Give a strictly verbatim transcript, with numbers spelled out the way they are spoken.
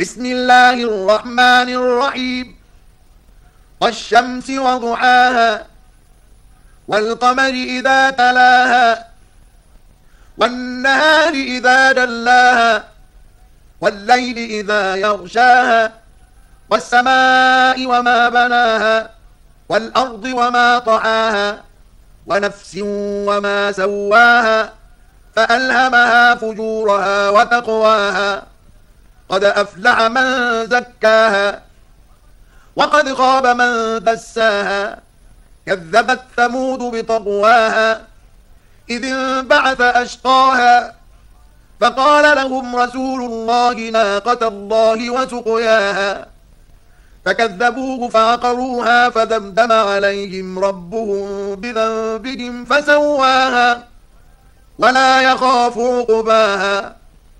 بسم الله الرحمن الرحيم والشمس وضحاها والقمر إذا تلاها والنهار إذا جلاها والليل إذا يغشاها والسماء وما بناها والأرض وما طحاها ونفس وما سواها فألهمها فجورها وتقواها قد أفلح من زكاها وقد خاب من دساها كذبت ثمود بطغواها إذ انبعث أشقاها فقال لهم رسول الله ناقة الله وسقياها فكذبوه فعقروها فدمدم عليهم ربهم بذنبهم فسواها ولا يخاف عقباها